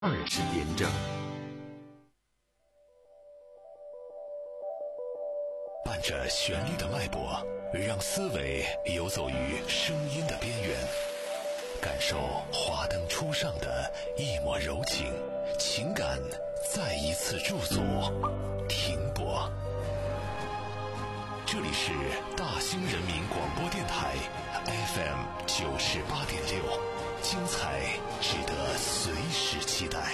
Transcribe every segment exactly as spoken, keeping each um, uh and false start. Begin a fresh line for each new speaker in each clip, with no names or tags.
二是廉政。
伴着旋律的脉搏，让思维游走于声音的边缘，感受华灯初上的一抹柔情，情感再一次驻足停泊。这里是大兴人民广播电台 F M 九十八点六，精彩值得随时期待。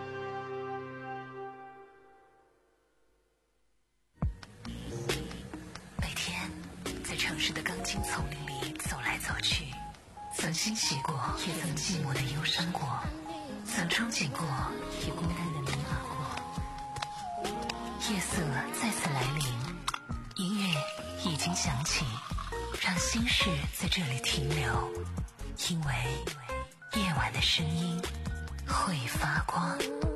每天在城市的钢筋丛林里走来走去，曾欣喜过，也曾寂寞的忧伤过，曾憧憬过，也孤单的迷茫过。夜色再次来临，音乐已经响起，让心事在这里停留，因为夜晚的声音会发光。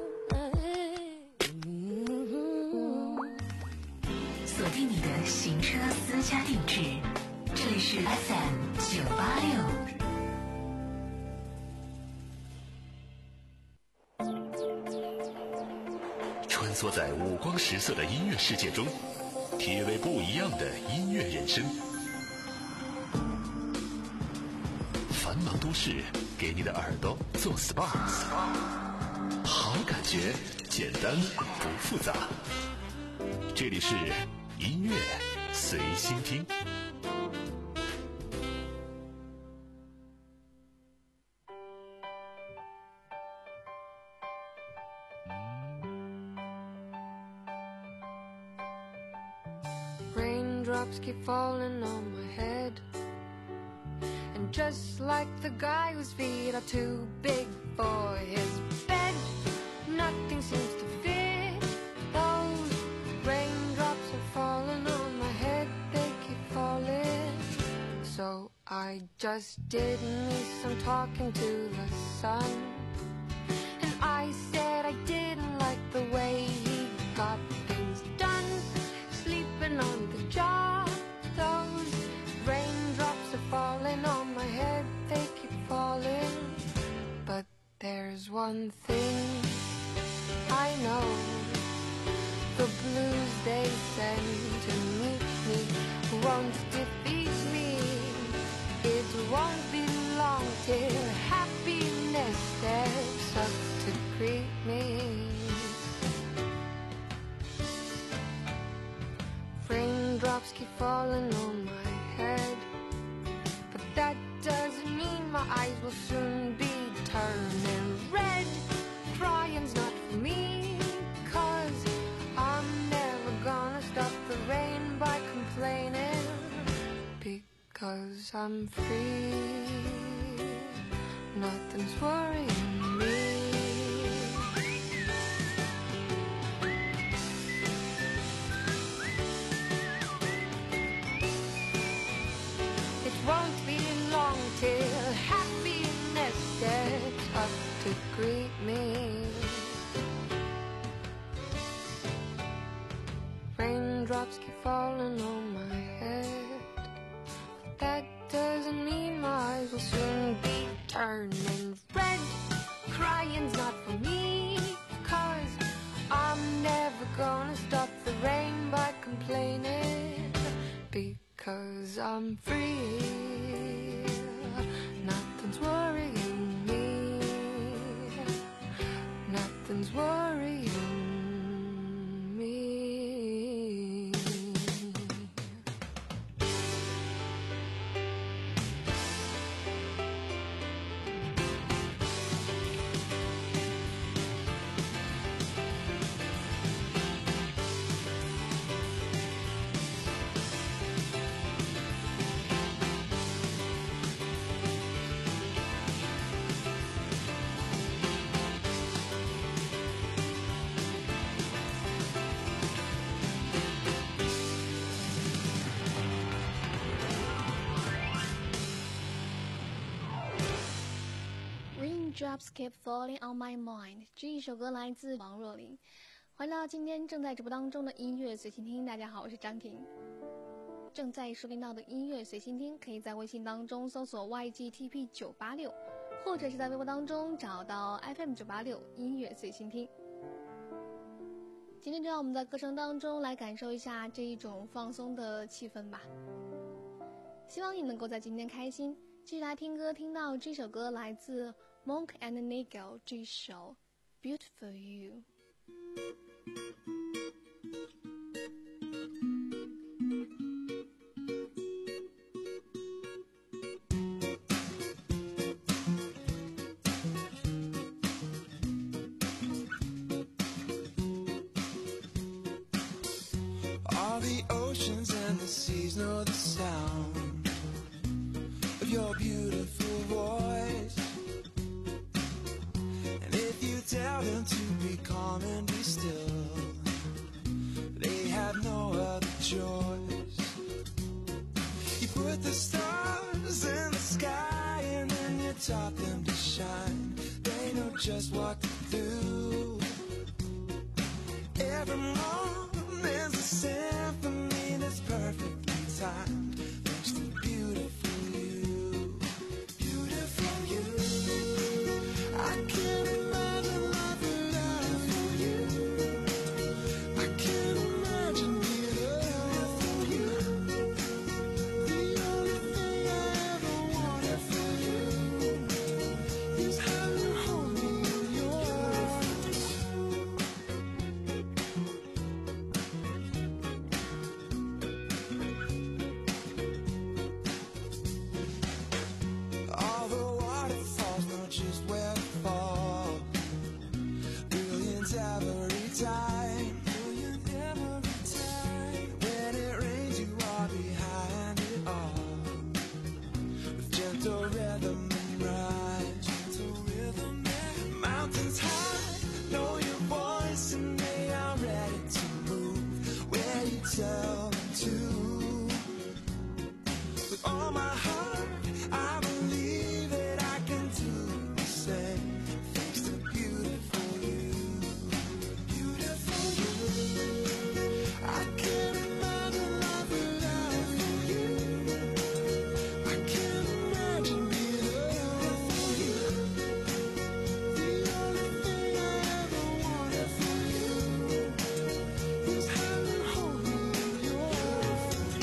锁定你的行车私家定制，这里是 F M 九八六。
穿梭在五光十色的音乐世界中，体味不一样的音乐人生。繁忙都市给你的耳朵做 S P A， 好感觉简单不复杂。这里是音乐随心听。
Raindrops keep falling on my head, and just like the guy whose feet are too big for his bed, nothing seems to fit. Those raindrops are falling on my head, they keep falling. So I just did me some talking to the sun, and I said I didn't like the way he got things done, sleeping on the job. Those raindrops are falling on my head, they keep falling. But there's one thing I know, the blues they send to meet me won't defeat me. It won't be long till happiness steps up to greet me. Raindrops keep falling on my head, but that doesn't mean my eyes will soon be turning red. Crying's not for me, 'cause I'm never gonna stop the rain by complaining, because I'm free, nothing's worrying me. Won't be long till happiness steps up to greet me. Raindrops keep falling on my head, but that doesn't mean my eyes will soon be turning red. Crying's not for me, 'cause I'm never gonna stop the rain by complaining, because I'm free, nothing's worrying me, nothing's worrying me.
Raindrops keep falling on my mind， 这一首歌来自王若琳。欢迎来到今天正在直播当中的音乐随心听，大家好，我是张婷。正在收听到的音乐随心听，可以在微信当中搜索 Y G T P 九八六， 或者是在微博当中找到 F M 九八六音乐随心听。今天就让我们在歌声当中来感受一下这一种放松的气氛吧。希望你能够在今天开心。继续来听歌，听到这首歌来自 Monk and Nigel 这首 Beautiful You。
All the oceans and the seas know the sound of your beautiful voice. And if you tell them to be calm and be still, they have no other choice. You put the stars in the sky and then you taught them to shine. They know just what to do. Every moment's a symphony that's perfectly timed. Thanks to beautiful you, beautiful you. I can't imagine life without you. I can't imagine beautiful you. The only thing I ever wanted for you is how you hold me in your arms. All the waterfalls know just where to fall. Brilliant every time. Brilliant every time. When it rains, you are behind it all. With gentle rhythm and rhyme. Gentle rhythm and mountains high. Know your voice and they are ready to move where you tell them to. With all my heart, I believe that I can do the same. Thanks to beautiful you, beautiful you. I can't imagine life without you. I can't imagine beautiful you. The only thing I ever wanted for you is how you hold me in your arms.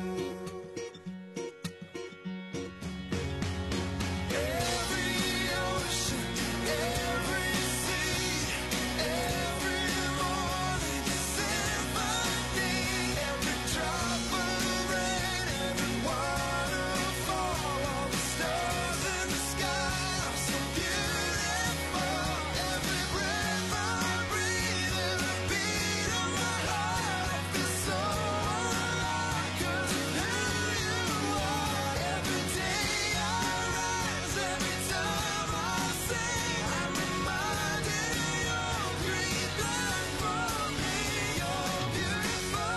Every ocean, every sea, every morning symphony, every drop of rain, every waterfall, all the stars in the sky are so beautiful. Every breath I breathe, every beat of my heart, I feel so alive 'cause of who you are. Every day I rise, every time I sing, I'm reminded you're green blood for me. You're beautiful,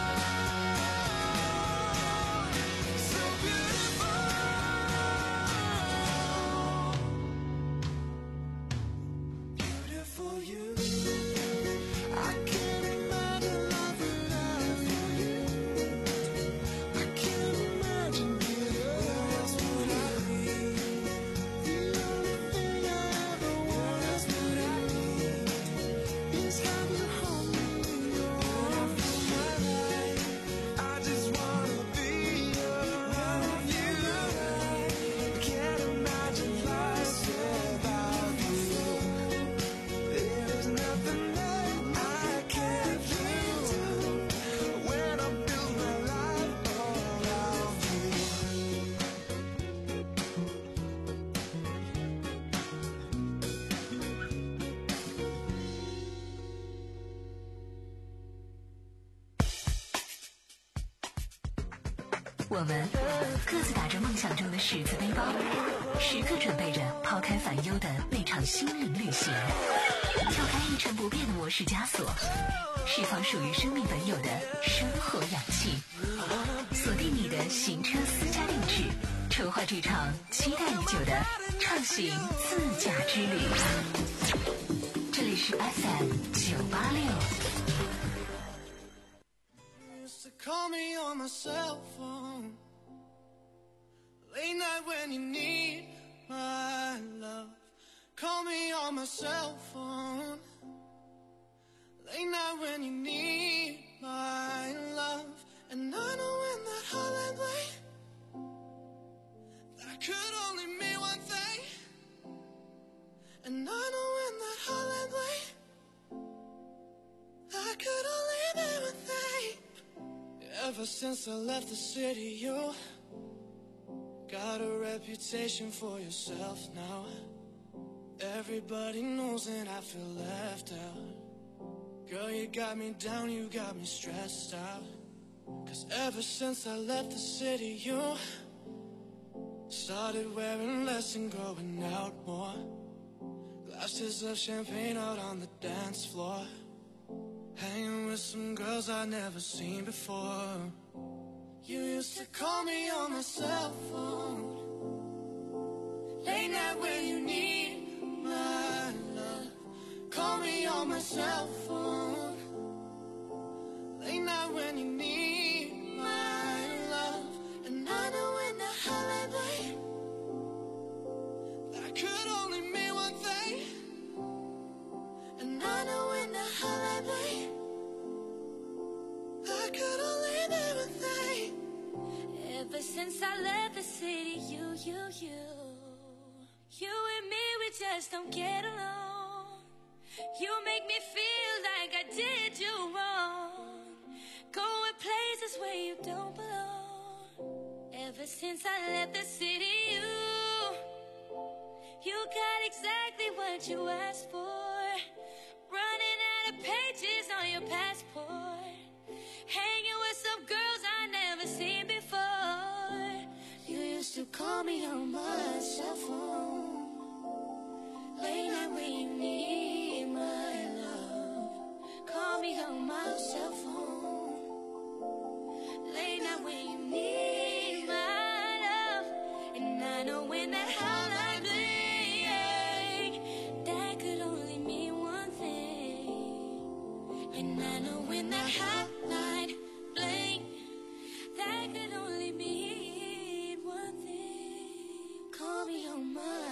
so beautiful, beautiful you. I can't imagine life without you. I can't imagine beautiful else would I be. The only thing I ever want would I be is how you hold me in your arms. I just wanna be around you. Can't imagine life without you. There's nothing that I can't do when I build my life around you.
我们各自打着梦想中的十字背包，时刻准备着抛开烦忧的那场心灵旅行，跳开一成不变的模式枷锁，释放属于生命本有的生活氧气，锁定你的行车私家定制，筹划这场期待已久的畅行自驾之旅。这里是 F M 九八六。
Used to call me on my cell phone late night when you need my love. Call me on my cell phone. Late night when you need my love. And I know in that hotline bling, that could only mean one thing. And I know in that hotline bling, that could only mean one thing. Ever since I left the city, you got a reputation for yourself now. Everybody knows that I feel left out. Girl, you got me down, you got me stressed out. Cause ever since I left the city, you started wearing less and going out more. Glasses of champagne out on the dance floor, hanging with some girls I'd never seen before. You used to call me on my cell phone, late night when you need my love. Call me on my cell phone, late night when you need my love. And I know in the hotline bling, that could only mean one thing. And I know in the hotline bling, that could only mean one thing.
Ever since I left the city, you, you, you You and me, we just don't get along. You make me feel like I did you wrong, going places where you don't belong. Ever since I left the city, you You got exactly what you asked for, running out of pages on your passport, hanging with some girls I never seen before.
You used to call me on my cell phone, late night when you need my love. Call me on my cell phone, late night when you need my love.
And I know when that hotline bling, that could only mean one thing.
And I know when that hotline
Bling, that could only mean one thing.
call me on my.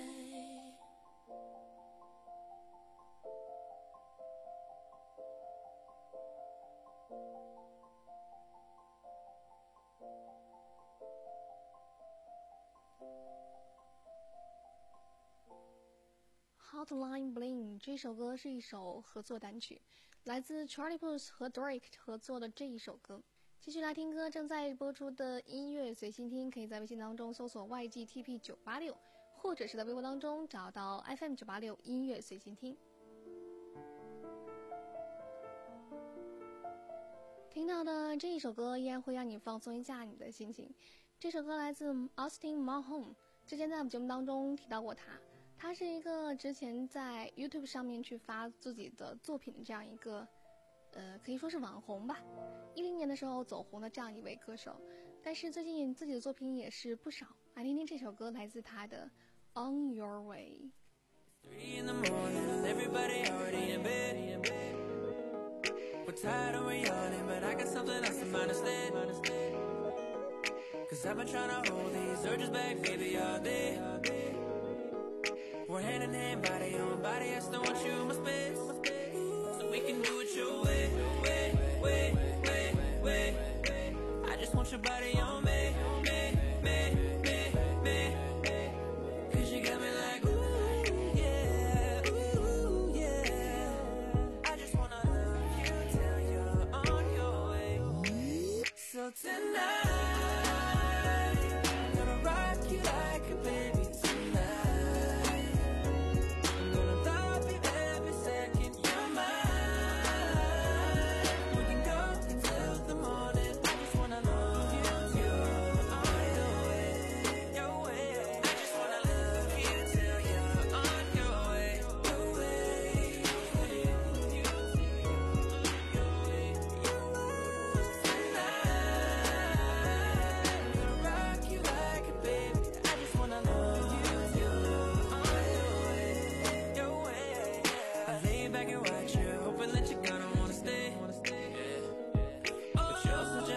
Hotline Bling 这首歌是一首合作单曲，来自 Charlie Puth 和 Drake 合作的这一首歌。继续来听歌，正在播出的音乐随心听，可以在微信当中搜索 Y G T P 九八六，或者是在微博当中找到 F M 九八六音乐随心听。听到的这一首歌依然会让你放松一下你的心情。这首歌来自 Austin Mahone， 之前在我们节目当中提到过他。他是一个之前在 YouTube 上面去发自己的作品的这样一个，呃，可以说是网红吧。一零年的时候走红的这样一位歌手，但是最近自己的作品也是不少。来听听这首歌，来自他的 On Your Way。
Three in the morning, everybody already in bed. We're tired and we're yawning, but I got something else in mind instead. Cause I've been trying to hold these urges back, baby, all day. We're hand in hand, body on body, I still want you in my space, so we can do it your way, way, way, way, way. I just want your body on me, me, me, me, me. Cause you got me like, ooh, yeah, ooh, yeah. I just wanna love you till you're on your way. So tonight, I'm gonna rock you like a baby.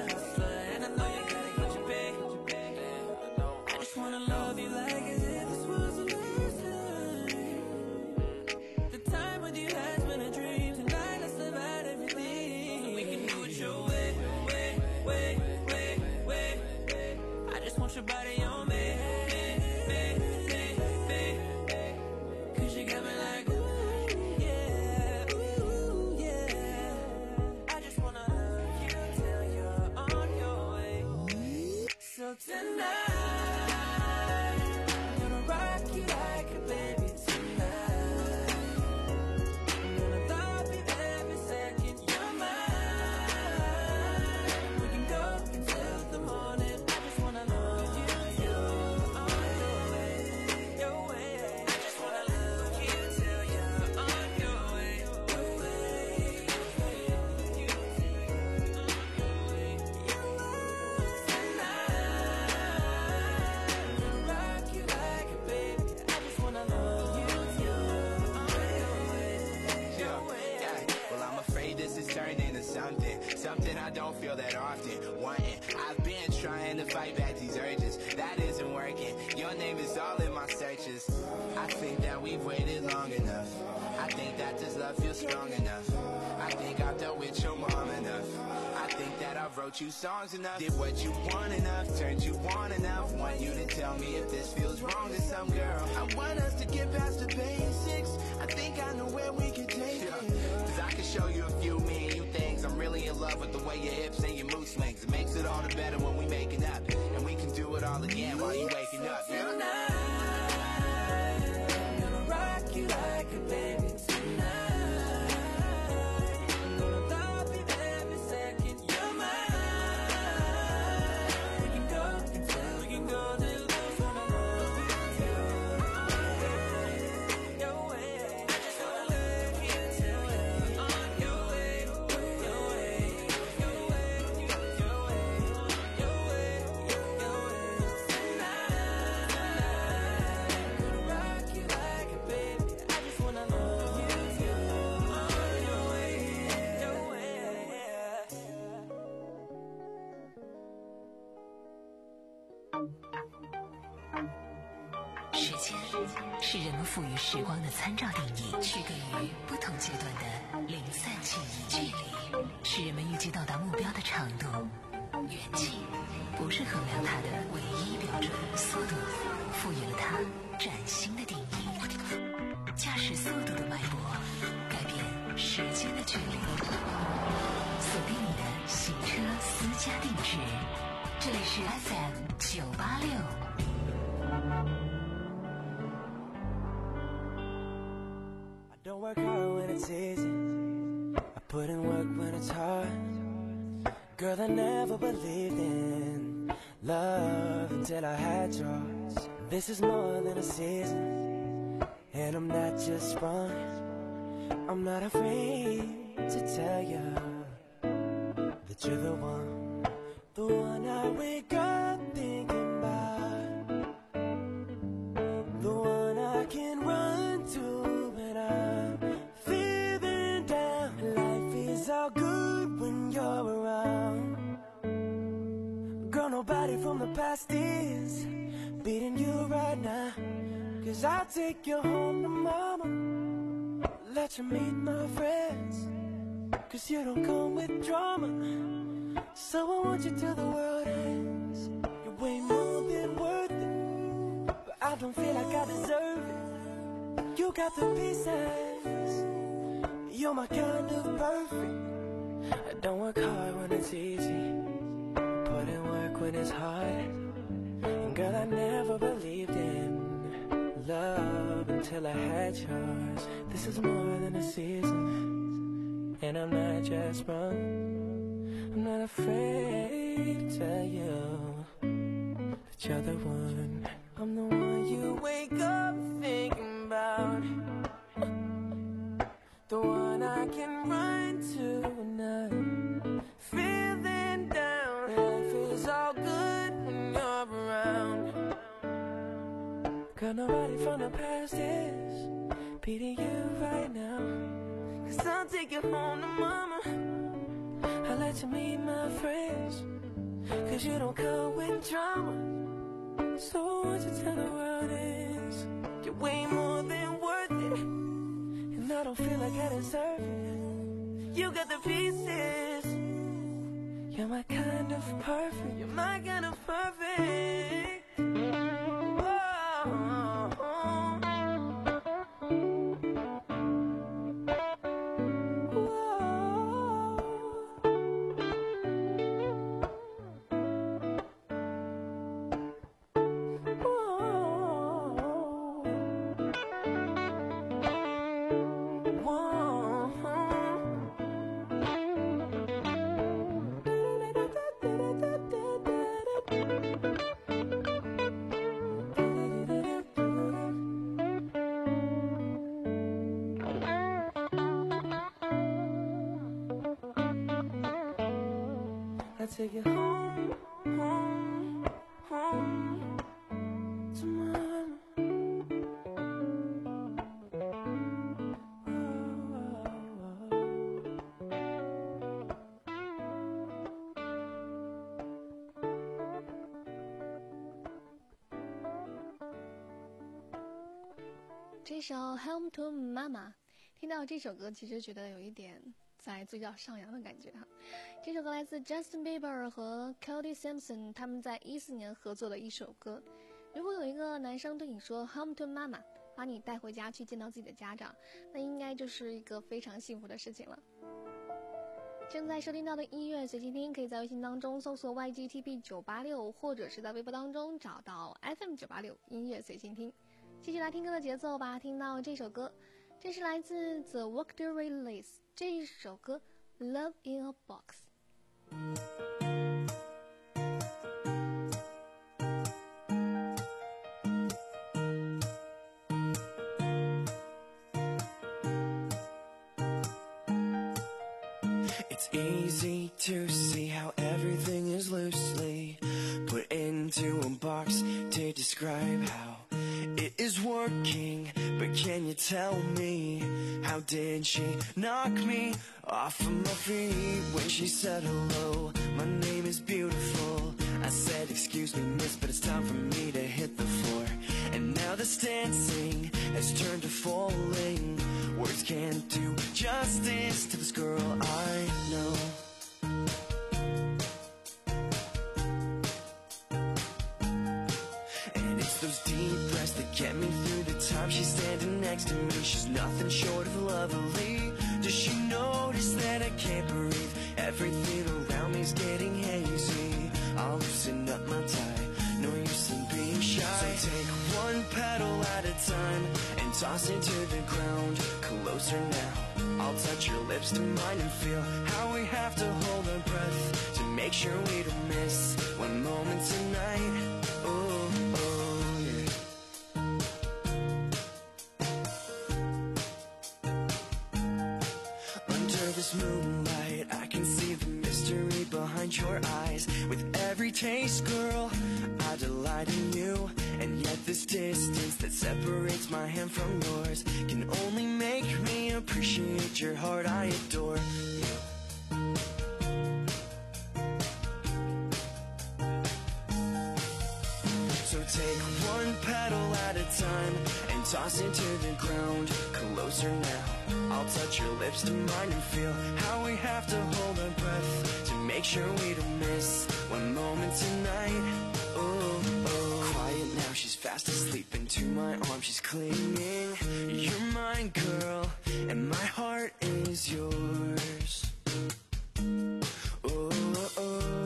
Love you like as if this was
something I don't feel that often. Wanting, I've been trying to fight back these urges. That isn't working. Your name is all in my searches. I think that we've waited long enough. I think that this love feels strong enough. I think I've dealt with your mom enough. I think that I wrote you songs enough. Did what you want enough, turned you on enough. Want you to tell me if this feels wrong to some girl. I want us to get past the basics. I think I know where we can take it. Cause I can show you a few me and you things. I'm really in love with the way your hips and your mood swings. It makes it all the better when we making up. And we can do it all again while you waking up. Yeah.
Tonight, I'm gonna rock you like a baby tonight. I'm gonna love you every second you're mine. We can go until we can go till there's no more. Your way, I just wanna let you tell it. On your way, your way, your way, your way, your way, your way. Tonight, gonna rock you like a baby. I just wanna love you too. On your way, your way.
时间是人们赋予时光的参照定义，区隔于不同阶段的零散记忆。距离是人们预计到达目标的长度，远近不是衡量它的唯一标准。速度赋予了它崭新的定义。驾驶速度的脉搏，改变时间的距离。锁定你的行车私家定制，这里是 F M 九八六。
I don't work hard when it's easy. I put in work when it's hard. Girl, I never believed in love until I had yours. This is more than a season, and I'm not just sprung. I'm not afraid to tell you that you're the one, the one I wake up thinking about, the one I can run to when I'm feeling down. Life is all good when you're around. Girl, nobody from the past is beating you right now. Cause I'll take you home to mama, let you meet my friends. Cause you don't come with drama, so I want you till the world ends. You're way more than worth it, but I don't feel like I deserve it. You got the pieces, you're my kind of perfect. I don't work hard when it's easy, put in work when it's hard. And girl, I never believed in love until I had yours. This is more than a season, and I'm not just sprung. I'm not afraid to tell you that you're the one. I'm the one you wake up thinking about, the one I can run to when I'm feeling down. Life is all good when you're around. Girl, nobody from the past is beating you right now. Cause I'll take you home to mama, I'll let you meet my friends. Cause you don't come with drama, so what you tell the world is you're way more than worth it, and I don't feel like I deserve it. You got the pieces, you're my kind of perfect. You're my kind of perfect. I take you home, home, home to mama. Oh, oh, oh.
这首《Home to Mama》，听到这首歌，其实觉得有一点在嘴角上扬的感觉哈。这首歌来自 Justin Bieber 和 Cody Simpson， 他们在一四年合作的一首歌。如果有一个男生对你说 Home to Mama， 把你带回家去见到自己的家长，那应该就是一个非常幸福的事情了。正在收听到的音乐随机听，可以在微信当中搜索 Y G T B 九八六， 或者是在微博当中找到 F M 九八六 音乐随心听。继续来听歌的节奏吧，听到这首歌，这是来自 The Victory Lace 这一首歌 Love in a
Box。It's easy to see how everything is loosely put into a box to describe how it is working, but can you tell me, how did she knock me off of my feet when she said hello? My name is beautiful. I said, excuse me, miss, but it's time for me to hit the floor. And now this dancing has turned to falling. Words can't do justice to this girl I know. Those deep breaths that get me through the time she's standing next to me. She's nothing short of lovely. Does she notice that I can't breathe? Everything around me's getting hazy. I'll loosen up my tie, no use in being shy. So take one petal at a time and toss it to the ground. Closer now, I'll touch your lips to mine and feel how we have to hold our breath to make sure we don't miss one moment tonight. Oh, oh. This moonlight, I can see the mystery behind your eyes. With every taste, girl, I delight in you. And yet this distance that separates my hand from yours can only make me appreciate your heart I adore. So take one petal at a time and toss it to the ground. Closer now, I'll touch your lips to mine and feel how we have to hold our breath to make sure we don't miss one moment tonight. Oh, oh. Quiet now, she's fast asleep into my arms, she's clinging. You're mine, girl, and my heart is yours. Oh, oh,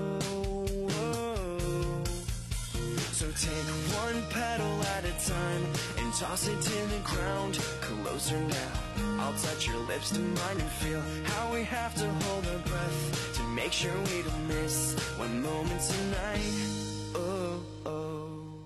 oh. So take one petal at a time and toss it to the ground. Closer now, I'll touch your lips to mine and feel how we have to hold our breath to make sure we don't miss one moment tonight. Oh, oh.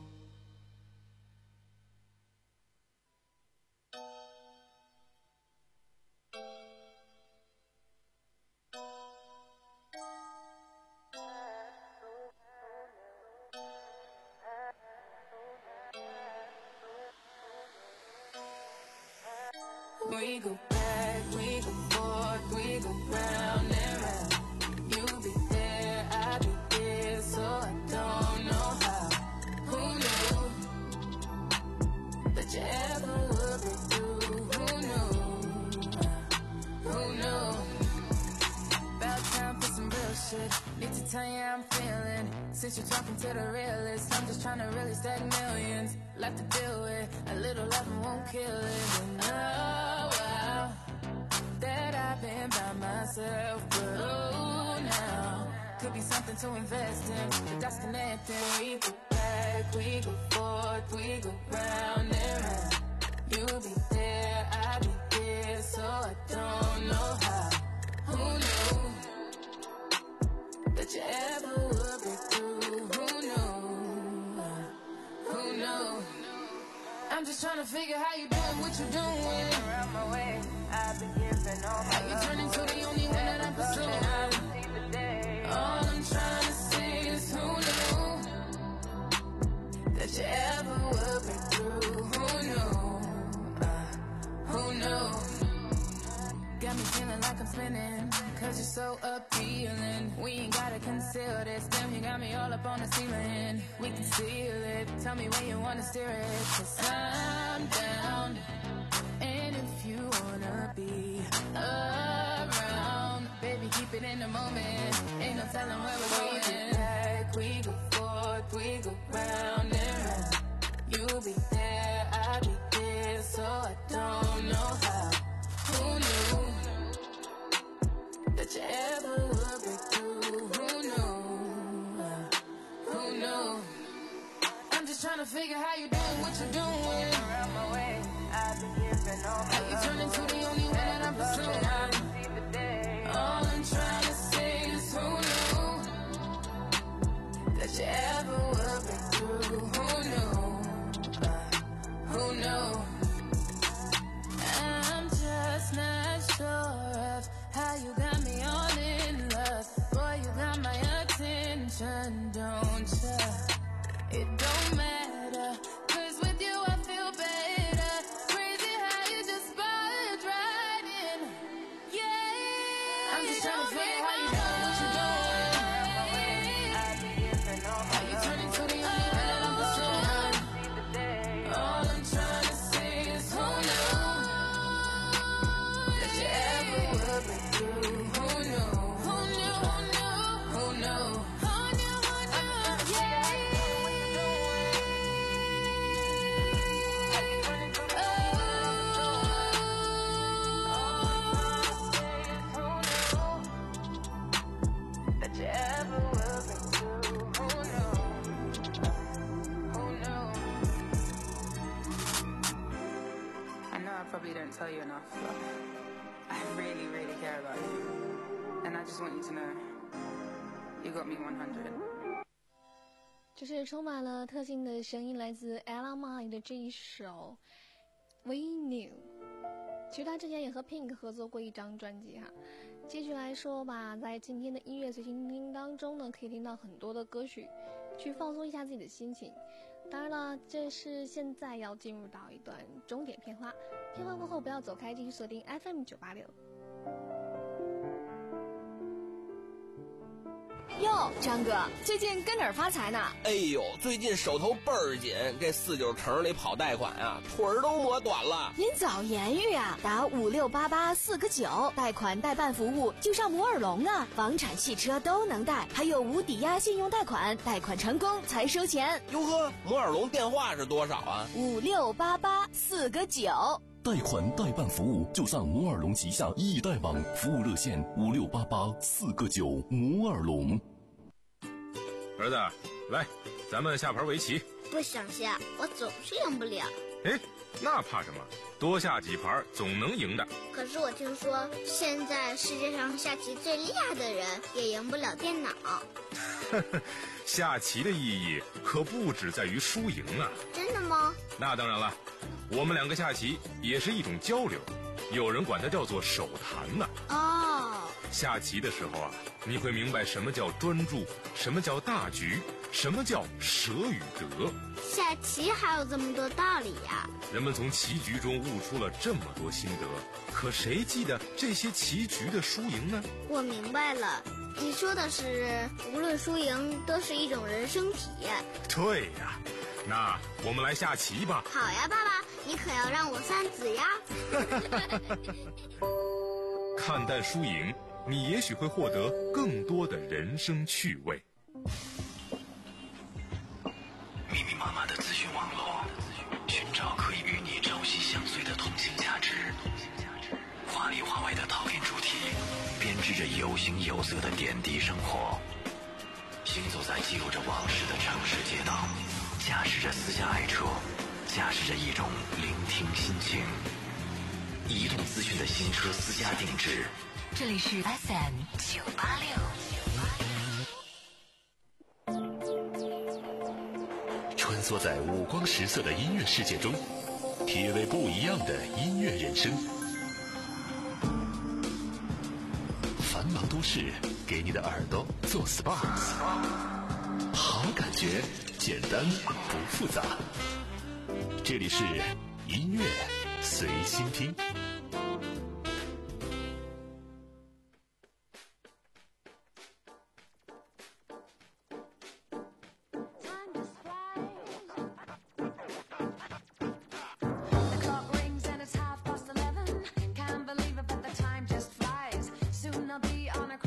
We go back, we go forth, we go round and round. You be there, I be there, so I don't know how. Who knew that you ever would be through? Who knew? Who knew? About time for some real shit. Need to tell you how I'm feeling. Since you're talking to the realest, I'm just trying to really stack millions. Like to deal with a little love won't kill it. And oh, wow, that I've been by myself, but oh, now could be something to invest in. The dots connecting. We go back, we go forth, we go round and round. You be there, I be there, so I don't know how. Who knew that you ever would be through? Who knew? Who knew? I'm just trying to figure how you doing, what you doing. Around my way, I've been giving all my how you turn into the only one that I pursue. All I'm trying to say is who knew that you ever would be through? Who knew? Uh, who knew? Got me feeling like I'm spinning, cause you're so appealing. We ain't gotta conceal this. Damn, you got me all up on the ceiling. We can seal it. Tell me where you wanna steer it, cause I'm down
me keep it in the moment. Ain't no telling where we're going. Back, we go forth, we go round and round. You'll be there, I'll be there, so I don't know how. Who knew that you ever would break through? Who knew? Who knew? I'm just trying to figure how you doing what you're doing. Around my way, I've been giving all my love. You turn into the only one that I'm pursuing. All I'm trying to say is who knew that you ever would break through? Who knew? Who knew? I'm just not sure of how you got me all in love. Boy, you got my attention, don't you? It don't matter, cause with you I feel better. Crazy how you just budge right in. Yeah, I'm just trying to figure how you doing what you doing. How you turn into the only one that I'm pursuing. All I'm trying to say is who knew that you ever would break through? Who knew? Who knew? Who knew? Who knew? Who knew? Who knew? Yeah. That you ever will break through? Who knew? Who knew? I know I probably don't tell you enough, but I really, really care about you. And I just want you to know, you got me one hundred.
这是充满了特性的声音，来自 Ella Mai 的这一首 We Knew。其实他之前也和 Pink 合作过一张专辑哈。继续来说吧，在今天的音乐随心听当中呢，可以听到很多的歌曲，去放松一下自己的心情。当然了，这是现在要进入到一段终点片花，片花过后不要走开，继续锁定 F M 九八六。
哟，张哥，最近跟哪儿发财呢？
哎呦，最近手头倍儿紧，这四九城里跑贷款啊，腿儿都磨短了。
您早言语啊，打五六八八四个九，贷款代办服务就上摩尔龙啊，房产、汽车都能贷，还有无抵押信用贷款，贷款成功才收钱。
哟呵，摩尔龙电话是多少啊？
五六八八四个九。
贷款代办服务就上摩尔龙旗下易贷网，服务热线五六八八四个九。摩尔龙。
儿子，来，咱们下盘围棋。
不想下，我总是赢不了。
哎，那怕什么？多下几盘总能赢的。
可是我听说，现在世界上下棋最厉害的人也赢不了电脑。
下棋的意义可不只在于输赢啊！
真的吗？
那当然了，我们两个下棋也是一种交流，有人管它叫做手谈呢。
哦，
下棋的时候啊，你会明白什么叫专注，什么叫大局，什么叫舍与得。
下棋还有这么多道理呀！
人们从棋局中悟出了这么多心得，可谁记得这些棋局的输赢呢？
我明白了，你说的是无论输赢都是一种人生体验。
对呀，那我们来下棋吧。
好呀，爸爸，你可要让我三子呀。
看淡输赢，你也许会获得更多的人生趣味。
密密麻麻的资讯网络，寻找可以与你朝夕相随的同性价值。华里华外的陶冶主题，编织着有形有色的点滴生活。行走在记录着往事的城市街道，驾驶着私家爱车，驾驶着一种聆听心情。移动资讯的新车私家定制，
这里是 F M 九八六。
穿梭在五光十色的音乐世界中，体味不一样的音乐人生。繁忙都市给你的耳朵做 S P A， 好感觉，简单不复杂。这里是音乐随心听。
On a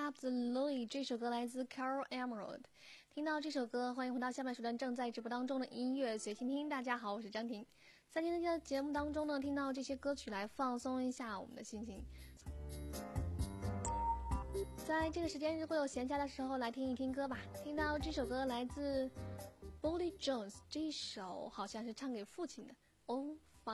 Absolutely 这首歌来自 Carol Emerald。听到这首歌，欢迎回到下半时段正在直播当中的音乐随心听。大家好，我是张婷。在今天的节目当中呢，听到这些歌曲来放松一下我们的心情。在这个时间，如果有闲暇的时候，来听一听歌吧。听到这首歌来自 Bolly Jones， 这一首好像是唱给父亲的 Oh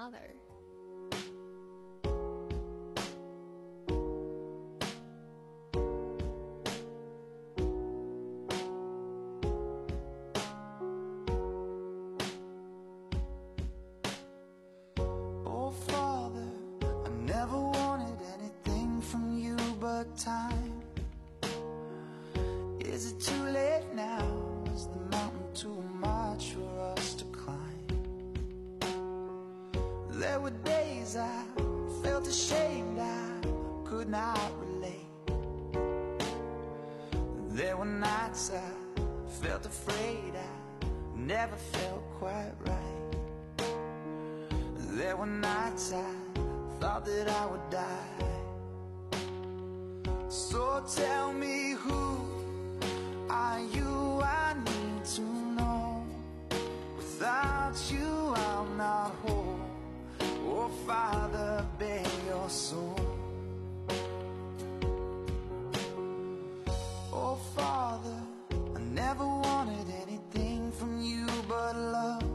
Father。Is it too late now? Is the mountain too much for us to climb? There were days I felt ashamed, I could not relate. There were nights I felt afraid, I never felt quite right. There were nights I thought that I would die. So tell me, who are you? I need to know. Without you I'm not whole. Oh Father, bear your soul. Oh Father, I never wanted anything from you but love.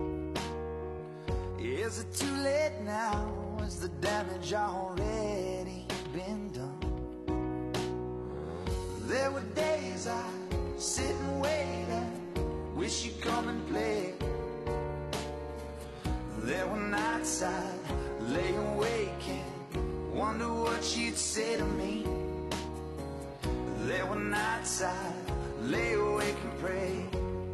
Is it too late now? Is the damage already been done? There were days I sit and wait and wish you'd come and play. There were nights I'd lay awake and wonder what you'd say to me. There were nights I'd lay awake and pray.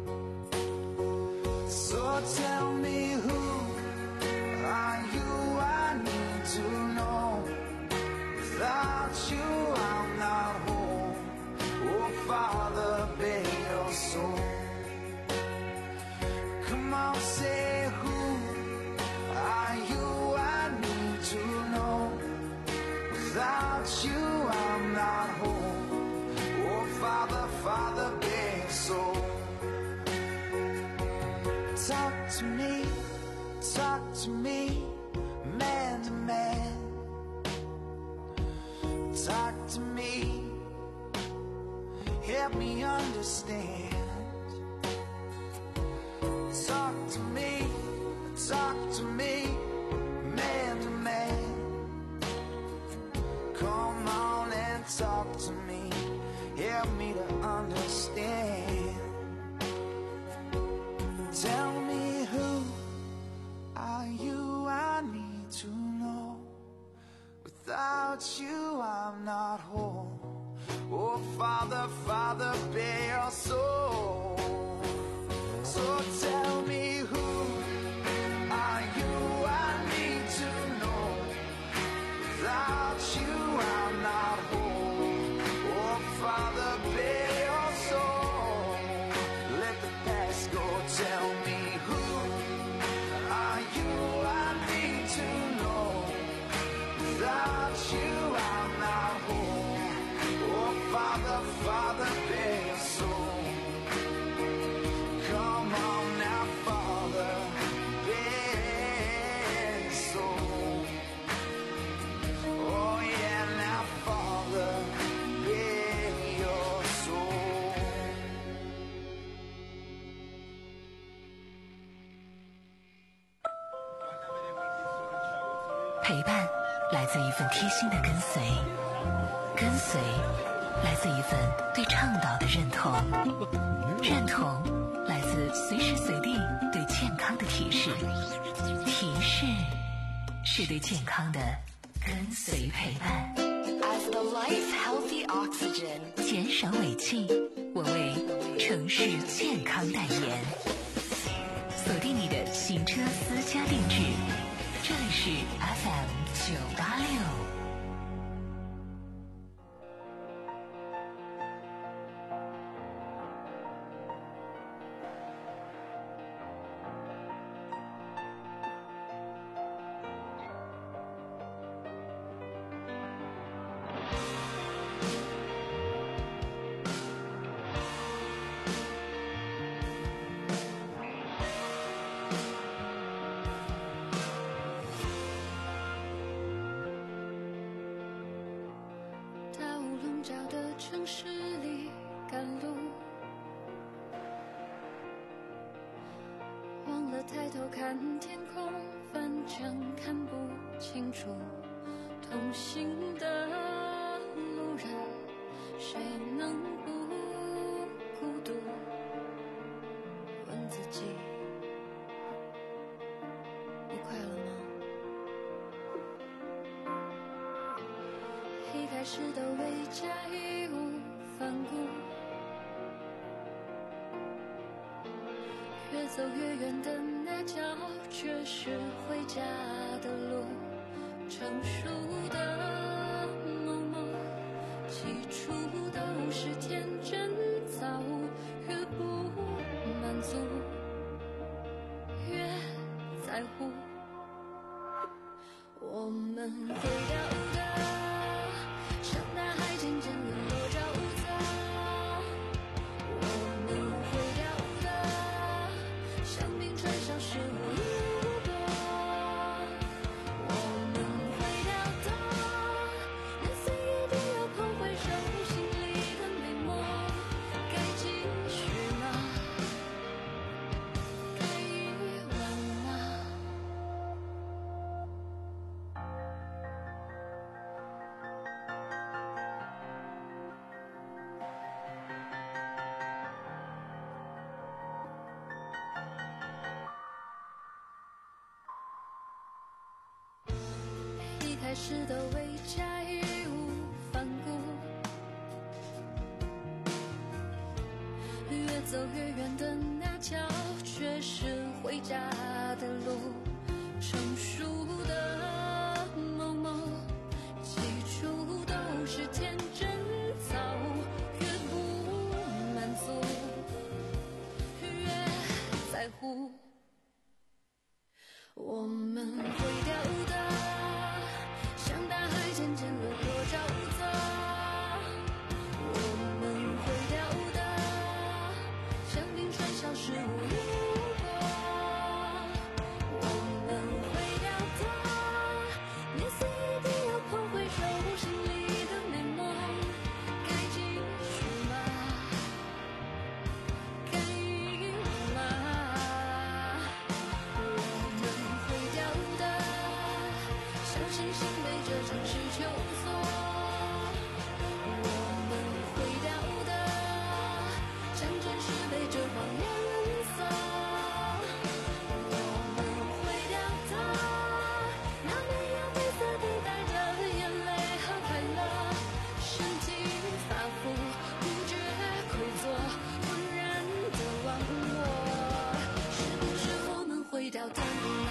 So tell me, who are you? I need to know. Without you I'm not home. Oh Father, bear your soul. Come on, say, who are you? I need to know. Without you I'm not home. Oh Father, Father, bear your soul. Talk to me, talk to me, man to man. Talk to me, help me understand. Talk to me, talk to me, man to man. Come on and talk to me, help me to understand. Tell me, who are you? I need to know. Without you I'm not whole. Oh Father, Father, bear your soul. So tell me, who are you? I need to know. Without you I'm not whole. Oh Father, bear your soul. Let the past go. Tell me, who are you? I need to know. Without you I'm not whole. Oh Father, Father, bear your soul. Come on now, Father, bear your soul. Oh yeah, now Father, bear your soul.
陪伴来自一份贴心的跟随，跟随来自一份对倡导的认同，认同来自随时随地对健康的提示，提示是对健康的跟随陪伴。As the life healthy oxygen， 减少尾气，我为城市健康代言。锁定你的行车私家定制，这里是 F M 九八六。
城市里赶路，忘了抬头看天空，反正看不清楚。同行的路人，谁能不孤独？问自己，你快乐吗？一开始的未加义无反顾，越走越远的那条却是回家的路。成熟的某某，起初都是天真，早越不满足，越在乎。我们会掉的，像大海渐渐沦落沼泽。我们会掉的，像冰川消失无路过。我们会掉的，年岁一定要碰回手心里的美梦。该继续吗？该遗忘吗？一开始的未加义无反顾，越走越远的那条却是回家的路。成熟的某某，起初都是天真，早越不满足，越在乎。我们会掉的，像大海渐渐沦落沼泽。我们会掉的，像冰川消失无路过。我们会掉的，年岁一定要碰回手心里的美梦。该继续吗？该遗忘吗？我们会掉的，像星星被这城市囚锁。我们会掉的，像真实被这谎言锁。我们会掉的，那没有灰色地带的眼泪和快乐，身体发肤，不觉愧疚，浑然的忘我，是不是我们会掉的呢？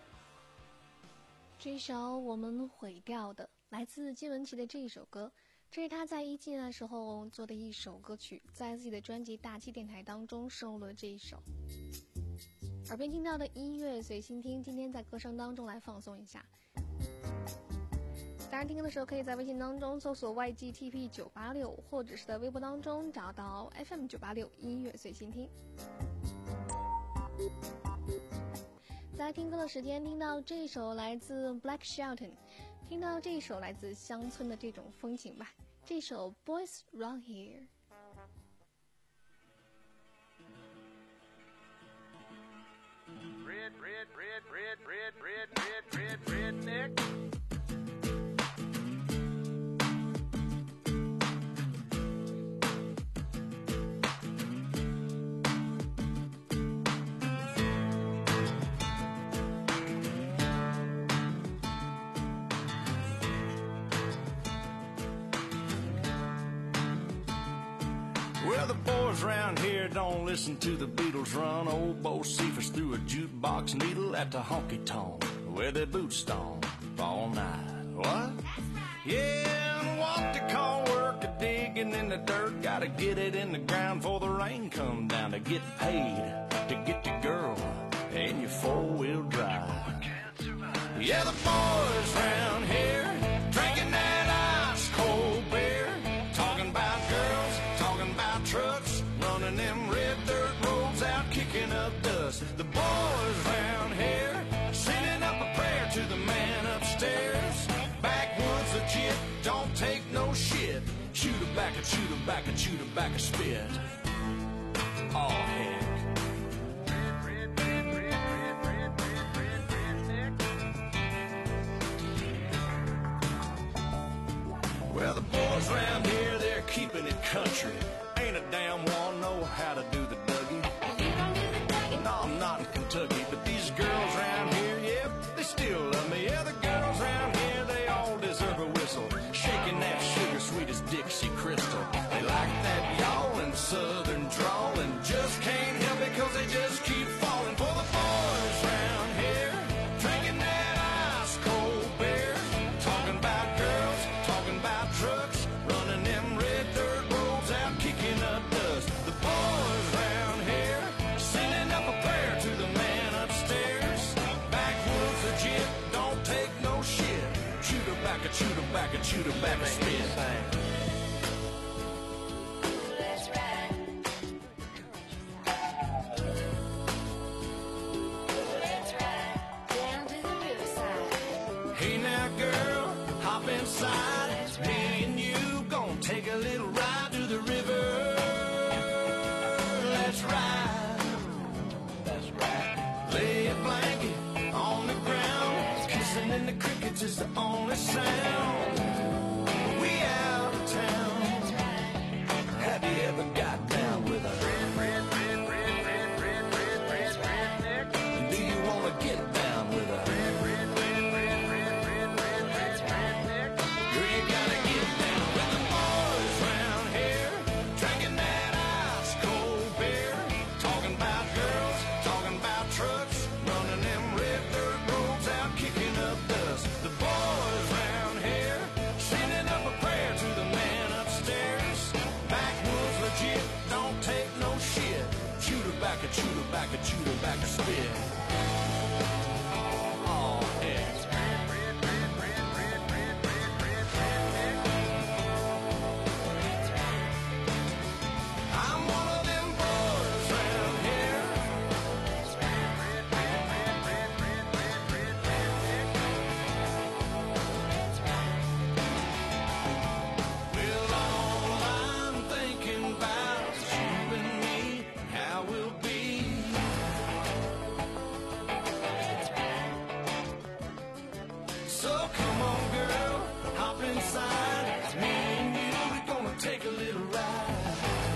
这首我们毁掉的来自金玟岐的这一首歌， 这是他在一七年的时候做的一首歌曲，在自己的专辑《大气电台》当中收录了这一首。耳边听到的音乐随心听，今天在歌声当中来放松一下。大家听歌的时候，可以在微信当中搜索 Y G T P 九八六，或者是在微博当中找到 F M 九八六音乐随心听。在听歌的时间，听到这首来自 Black Shelton， 听到这首来自乡村的这种风情吧。这首 Boys Round Here。
Red, red, red, red, red, red, red, red, redneck.
Well, the boys round here don't listen to the Beatles run. Old Bo Cephas threw a jukebox needle at the honky-tonk where their boots stomp all night. What? Yeah, and what they call work a digging in the dirt. Gotta get it in the ground before the rain come down. To get paid, to get the girl in your four-wheel drive. Yeah, the boys round here drinking that ice-cold beer, talking about girls, talking about trucks, running them red dirt roads out, kicking up dust. The boys round here sending up a prayer to the man upstairs. Backwoods legit, don't take no shit. Shoot a back and shoot a back and shoot a back and spit. Oh heck. Well, the boys round here, they're keeping it country. Ain't a damn one know how to do the Dougie. No, I'm not in Kentucky, but these girls round here, yep, they still love me. Yeah, the girls round here, they all deserve a whistle. Shaking that sugar sweet as Dixie Crystal. They like that yawling southern drawl and just can't help it cause they just keep falling for the boys round here. Drinking that ice cold beer, talking about girls, talking about trucks, running them red dirt roads out, kicking up dust. The boys round here sending up a prayer to the man upstairs. Backwoods legit, don't take no shit. Shoot her back and shoot her back and shoot her back and spit.
Let's ride. Let's ride down to the riverside.
Hey now girl, hop inside. Me and you gon' take a little ride to the river. Let's ride. That's right. Lay a blanket on the ground. Kissing in the crickets is the only sound. We out of town. Have you ever got down with a red, red, red, red, red, red, red, red, redneck? Do you wanna get down with a red, red, red, red, red, red, red, red, redneck? Girl, you gotta get down with the boys round here, drinking that ice cold beer, talking about girls, talking about trucks, running them red dirt roads out, kicking up dust. The boys round here sending up a prayer to the man upstairs. Backwoods legit, don't take no shit. Shoot her back and shoot her back and shoot her back and spit. Oh heck. I'm one of them boys round here. Well, all I'm thinking about is you and me, how we'll be. So come on, girl, hop inside. Me and you, we're gonna take a little ride.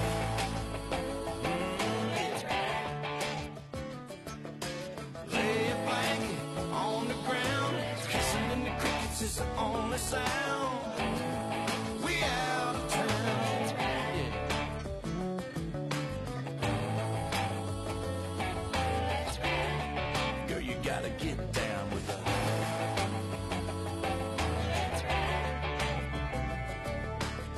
Lay a blanket on the ground, kissing in the crickets is the only sound. We out of town. Yeah. Girl, you gotta get down with the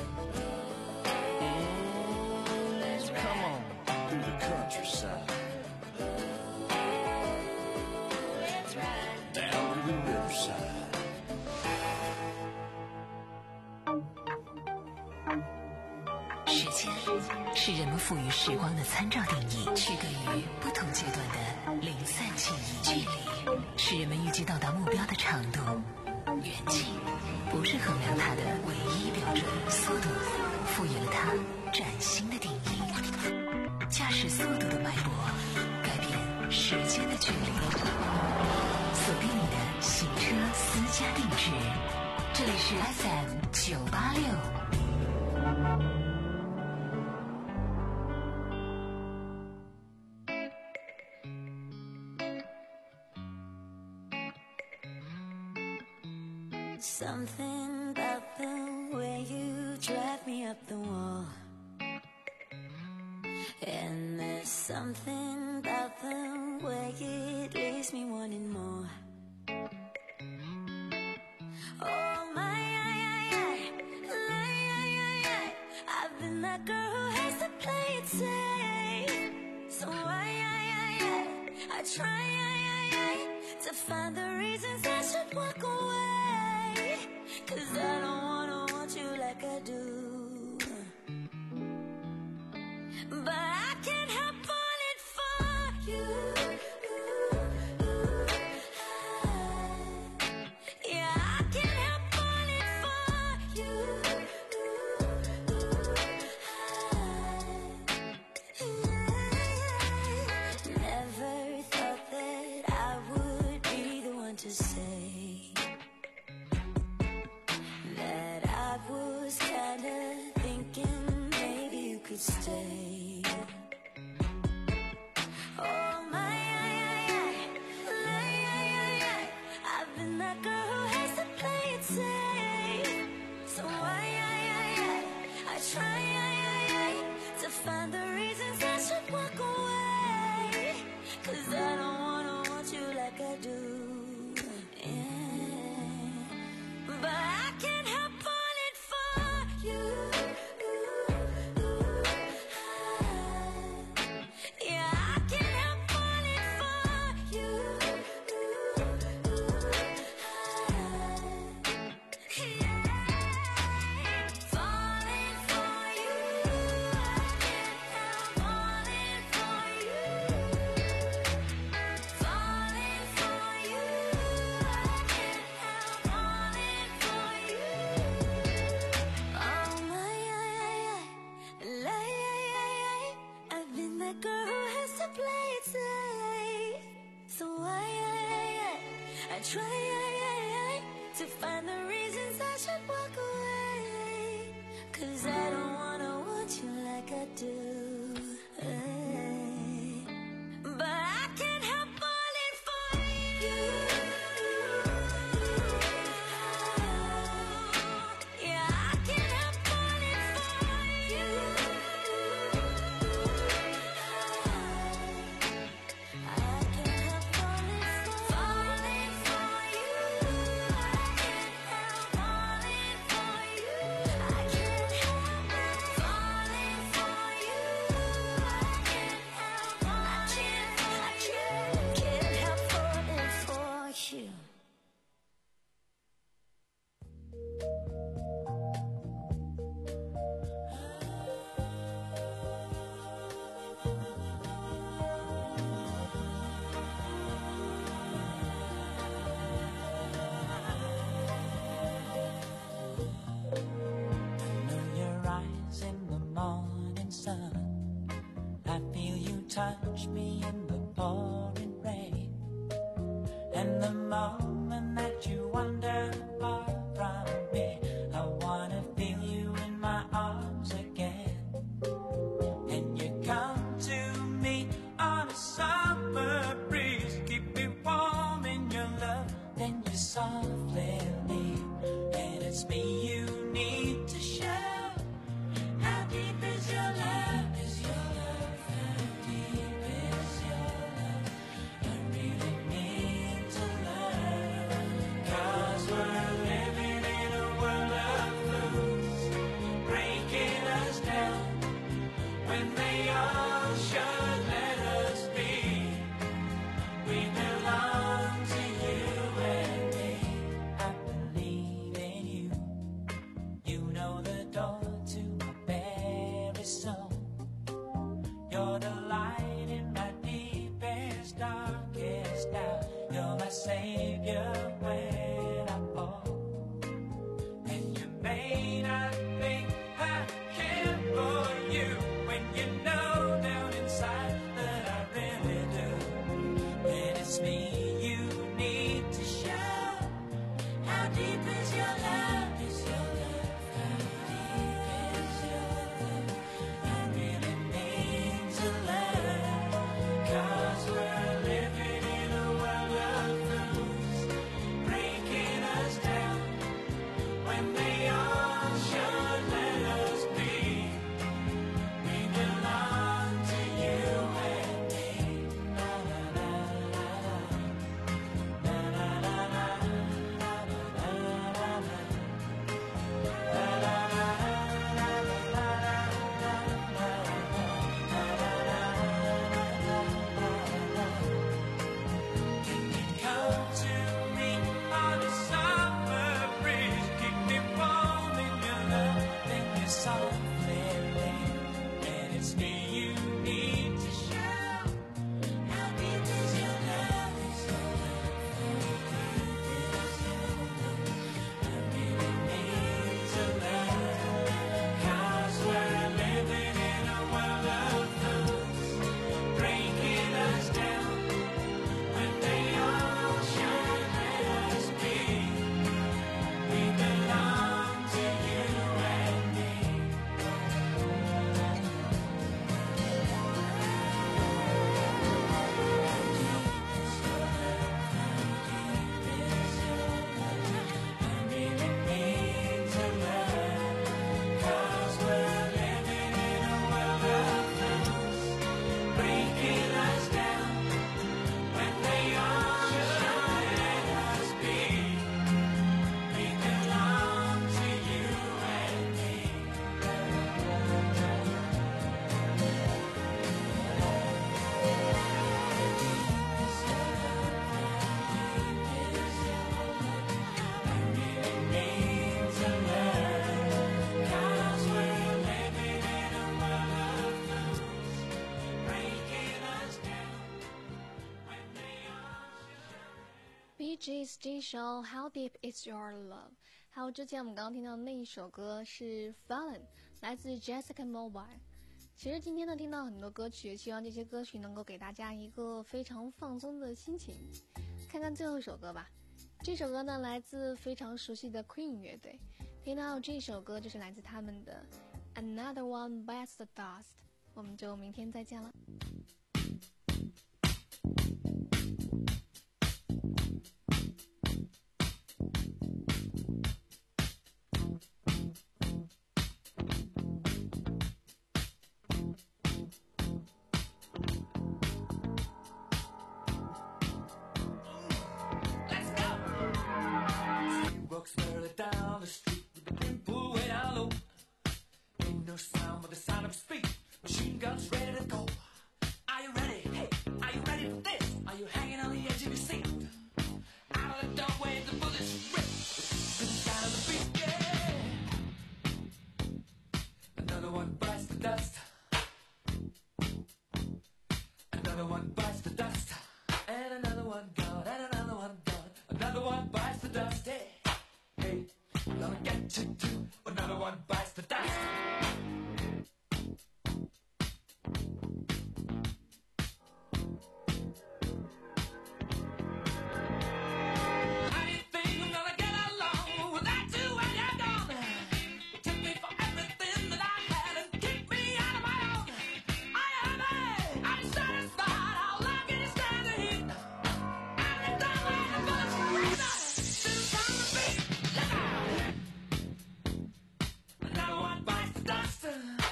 是人们赋予时光的参照定义，区隔于不同阶段的零散记忆。距离是人们预计到达目标的长度，远近不是衡量它的唯一标准。速度赋予了它崭新的定义，驾驶速度的脉搏改变时间的距离。锁定你的行车私家定制，这里是 F M 九八六。
Something about the way you drive me up the wall, and there's something about the way it leaves me wanting more. Oh my, I, I, I, I, I've been that girl who has to play it safe. So I, I, I, I, I try I, I, I, to find the reasons I should walk away. 'Cause I don't wanna want you like I do, but I can't help falling for you. Yeah, I can't help falling for you. Never thought that I would be the one to say that I was kinda thinking maybe you could stay. Oh my, I, I, I, I, I've been that girl who has to play it safe. So I, I, I, I try I, I, to find the reasons I should walk away. 'Cause I don't wanna want you like I do, yeah. But I can't help falling for you. Yeah, I can't help falling for you. Falling for you. I can't help falling for you. Falling for you. I can't help falling for you. Oh my, I, I, I, I've been that girl who has to play it safe. So I, I, I, I try I, I, to find the reasons I should walk away. 'Cause I don't wanna want you like I do, but I can't help falling for you. Yeah, I can't help falling for you. I can't help falling for, falling for you. I can't help falling for you. I can't help falling for you. I can't help, I can't, I can't, can't help falling for you.
Your eyes in the morning sun, I feel you touch me in the pouring rain. And the moment that you wander far from me, I wanna feel you in my arms again. And you come to me on a summer breeze, keep me warm in your love, then you softly leave. And it's me you need to show. How deep is your love? Is your love? How deep is your love? I really need to learn. cast down. You're my savior when I fall. And you may not think I care for you when you know down inside that I really do. And it's me you need to show. How deep is your love? Is your love? How deep is your love? I really need to learn. 'Cause we're living in a world of fools, breaking us down when they all should let us be. We belong to you and me. Na na na na na na na na na na. Come to me on a summer breeze, keep me warm in your love, make me softly lean. And it's me you need to show. How deep is your love? Is your love? How deep is your love? I really need to learn. 'Cause we're living in a world of fools, breaking us down when they all should let us be. We belong to you and me. I really need to learn. 'Cause we're living in a world of fools, breaking us down when they all should let us be. We belong to you and me. I really need to learn. 'Cause we're living in a world of fools, breaking us down when they all
Bee Gees 这一首 How Deep Is Your Love， 还有之前我们刚刚听到的那一首歌是 Fallen， 来自 Jessica Mobile。其实今天呢听到很多歌曲，希望这些歌曲能够给大家一个非常放松的心情。看看最后一首歌吧，这首歌呢来自非常熟悉的 Queen 乐队，听到这首歌就是来自他们的 Another One Bites the Dust。我们就明天再见了。
He walks slowly down the street with the brim pulled way down low. Ain't no sound but the sound of speed. Machine guns ready to go. Are you ready? Hey, are you ready for this? Are you hanging on the edge of your seat? Out of the doorway, the bullets rip. The sound of the beat, yeah. Another one bites the dust. Another one bites the dust. And another one gone, and another one gone. Another one bites the dust, hey. Hey, gonna get you too. Another one bites the dust. How do you think I'm gonna get along without you when you're gone? You took me for everything that I had and kicked me out of my own. I am I'm satisfied. How long can you stand the heat? I'll be done when the bullets rain out. Still from the beat. Look out! Another one bites the dust.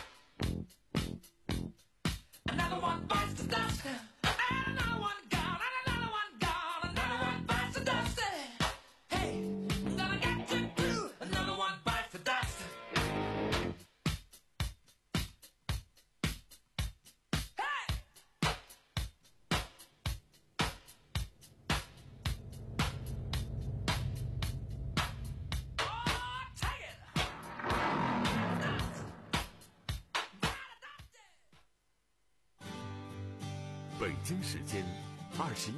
Another one bites the dust. And another one gone. And another one gone. Another one bites the dust. Hey, I'm gonna get you too. Another one bites the dust. Hey! Oh, take it!
北京时间二十一。